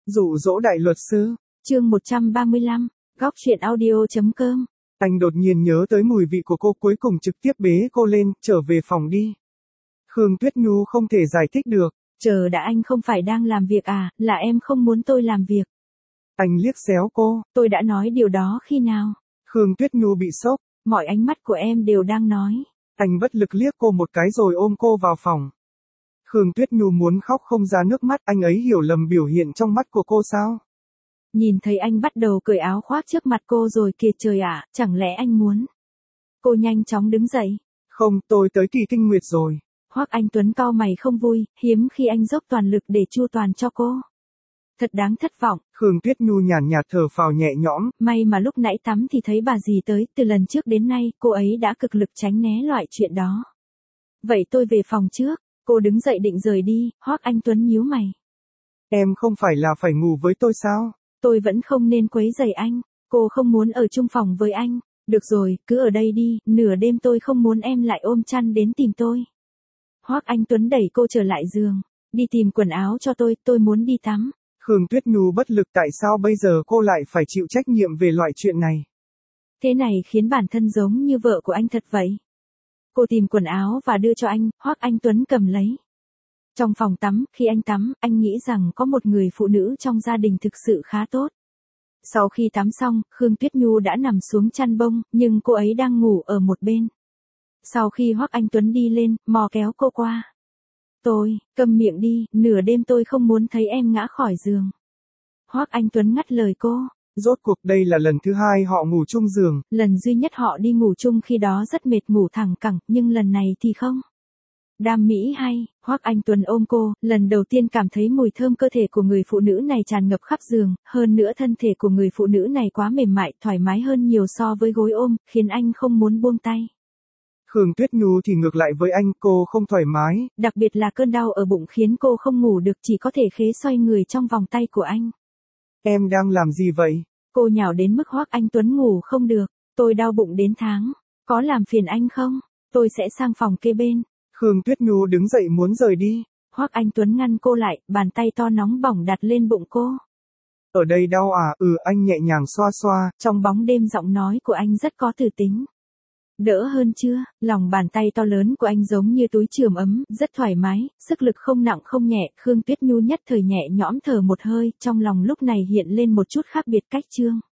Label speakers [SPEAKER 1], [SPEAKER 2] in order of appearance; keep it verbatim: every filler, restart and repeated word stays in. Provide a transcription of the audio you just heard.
[SPEAKER 1] Dụ dỗ đại luật sư.
[SPEAKER 2] Chương một trăm ba mươi lăm, góc truyện audio.com.
[SPEAKER 1] Anh đột nhiên nhớ tới mùi vị của cô, cuối cùng trực tiếp bế cô lên, trở về phòng đi. Khương Tuyết Nhu không thể giải thích được.
[SPEAKER 2] Chờ đã, anh không phải đang làm việc à, là em không muốn tôi làm việc.
[SPEAKER 1] Anh liếc xéo cô.
[SPEAKER 2] Tôi đã nói điều đó khi nào?
[SPEAKER 1] Khương Tuyết Nhu bị sốc.
[SPEAKER 2] Mọi ánh mắt của em đều đang nói.
[SPEAKER 1] Anh bất lực liếc cô một cái rồi ôm cô vào phòng. Khương Tuyết Nhu muốn khóc không ra nước mắt, anh ấy hiểu lầm biểu hiện trong mắt của cô sao?
[SPEAKER 2] Nhìn thấy anh bắt đầu cởi áo khoác trước mặt cô rồi kìa trời ạ, chẳng lẽ anh muốn? Cô nhanh chóng đứng dậy.
[SPEAKER 1] Không, tôi tới kỳ kinh nguyệt rồi.
[SPEAKER 2] Hoắc Anh Tuấn cau mày không vui, hiếm khi anh dốc toàn lực để chu toàn cho cô. Thật đáng thất vọng.
[SPEAKER 1] Khương Tuyết Nhu nhàn nhạt thở phào nhẹ nhõm.
[SPEAKER 2] May mà lúc nãy tắm thì thấy bà dì tới, từ lần trước đến nay, cô ấy đã cực lực tránh né loại chuyện đó. Vậy tôi về phòng trước. Cô đứng dậy định rời đi, Hoắc Anh Tuấn nhíu mày.
[SPEAKER 1] Em không phải là phải ngủ với tôi sao?
[SPEAKER 2] Tôi vẫn không nên quấy rầy anh. Cô không muốn ở chung phòng với anh. Được rồi, cứ ở đây đi, nửa đêm tôi không muốn em lại ôm chăn đến tìm tôi. Hoắc Anh Tuấn đẩy cô trở lại giường. Đi tìm quần áo cho tôi, tôi muốn đi tắm.
[SPEAKER 1] Khương Tuyết Nhu bất lực, tại sao bây giờ cô lại phải chịu trách nhiệm về loại chuyện này?
[SPEAKER 2] Thế này khiến bản thân giống như vợ của anh thật vậy. Cô tìm quần áo và đưa cho anh, Hoắc Anh Tuấn cầm lấy. Trong phòng tắm, khi anh tắm, anh nghĩ rằng có một người phụ nữ trong gia đình thực sự khá tốt. Sau khi tắm xong, Khương Tuyết Nhu đã nằm xuống chăn bông, nhưng cô ấy đang ngủ ở một bên. Sau khi Hoắc Anh Tuấn đi lên, mò kéo cô qua. Tôi, câm miệng đi, nửa đêm tôi không muốn thấy em ngã khỏi giường. Hoắc Anh Tuấn ngắt lời cô.
[SPEAKER 1] Rốt cuộc đây là lần thứ hai họ ngủ chung giường.
[SPEAKER 2] Lần duy nhất họ đi ngủ chung khi đó rất mệt ngủ thẳng cẳng, nhưng lần này thì không. Đam mỹ hay, Hoắc Anh Tuấn ôm cô, lần đầu tiên cảm thấy mùi thơm cơ thể của người phụ nữ này tràn ngập khắp giường, hơn nữa thân thể của người phụ nữ này quá mềm mại, thoải mái hơn nhiều so với gối ôm, khiến anh không muốn buông tay.
[SPEAKER 1] Khương Tuyết Nhu thì ngược lại với anh, cô không thoải mái.
[SPEAKER 2] Đặc biệt là cơn đau ở bụng khiến cô không ngủ được, chỉ có thể khế xoay người trong vòng tay của anh.
[SPEAKER 1] Em đang làm gì vậy?
[SPEAKER 2] Cô nhào đến mức Hoắc Anh Tuấn ngủ không được. Tôi đau bụng đến tháng. Có làm phiền anh không? Tôi sẽ sang phòng kế bên.
[SPEAKER 1] Khương Tuyết Nhu đứng dậy muốn rời đi.
[SPEAKER 2] Hoắc Anh Tuấn ngăn cô lại, bàn tay to nóng bỏng đặt lên bụng cô.
[SPEAKER 1] Ở đây đau à? Ừ, anh nhẹ nhàng xoa xoa.
[SPEAKER 2] Trong bóng đêm giọng nói của anh rất có từ tính. Đỡ hơn chưa? Lòng bàn tay to lớn của anh giống như túi chườm ấm, rất thoải mái, sức lực không nặng không nhẹ. Khương Tuyết Nhu nhất thời nhẹ nhõm thở một hơi, trong lòng lúc này hiện lên một chút khác biệt cách chương.